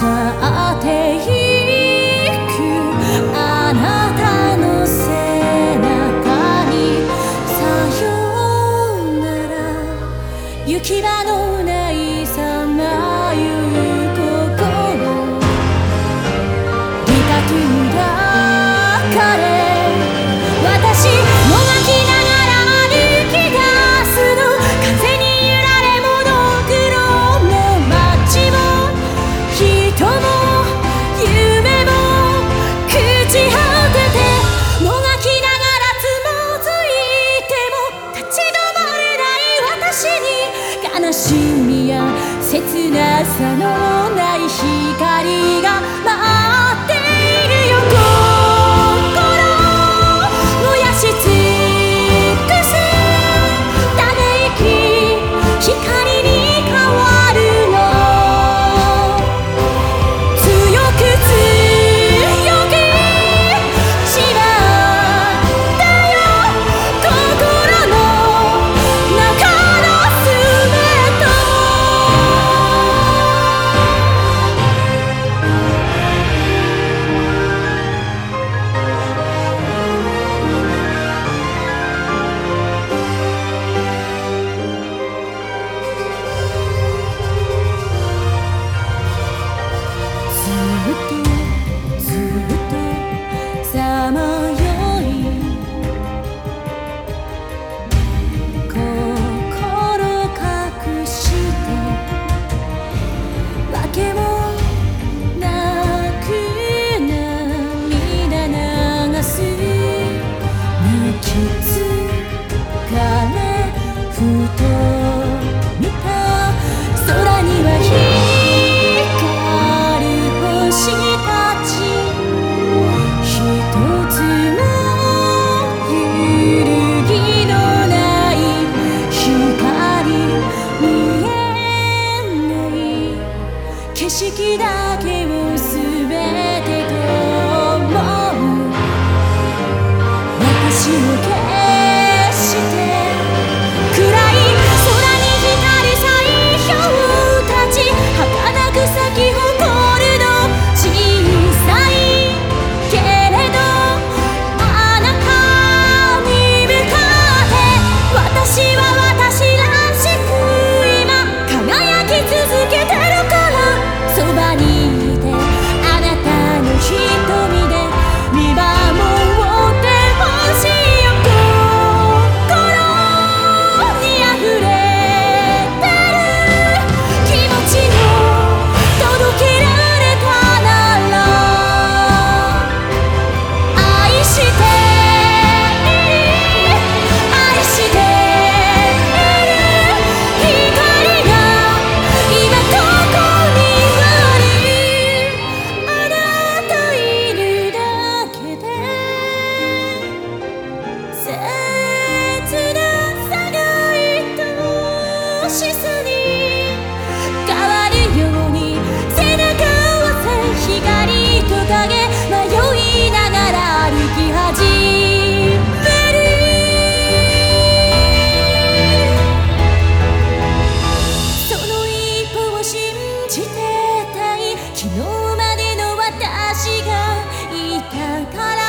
去っていくあなたの背中にさよなら行き場のないさまよう心自覚抱かれ私もがきながら歩き出すの風に揺られモノクロの街も人も夢も朽ち果ててもがきながらつまずいても立ち止まれない私に悲しみや切なさのない光が待っているよ心燃やし尽くすため息光に変わるの強く強くしまったよ心の中の全てずっとさまよい心隠してわけもなく涙流す泣き疲れふと見た空には光る星たち一つも揺るぎのない光見えない景色だけを全てと思う私を消して暗い空に光る彩氷たち儚く咲き誇るの小さいけれどあなたに向かって私は私らしく今輝き続けてるからそばにいてあなたの瞳で見守ってほしいよ心に溢れてる気持ちを届けられたなら愛している愛している光が今ここにあるあなたいるだけで切なさが愛しさに変わるように背中を合わせ光と影迷いながら歩き始めるその一歩を信じてたい昨日までの私がいたから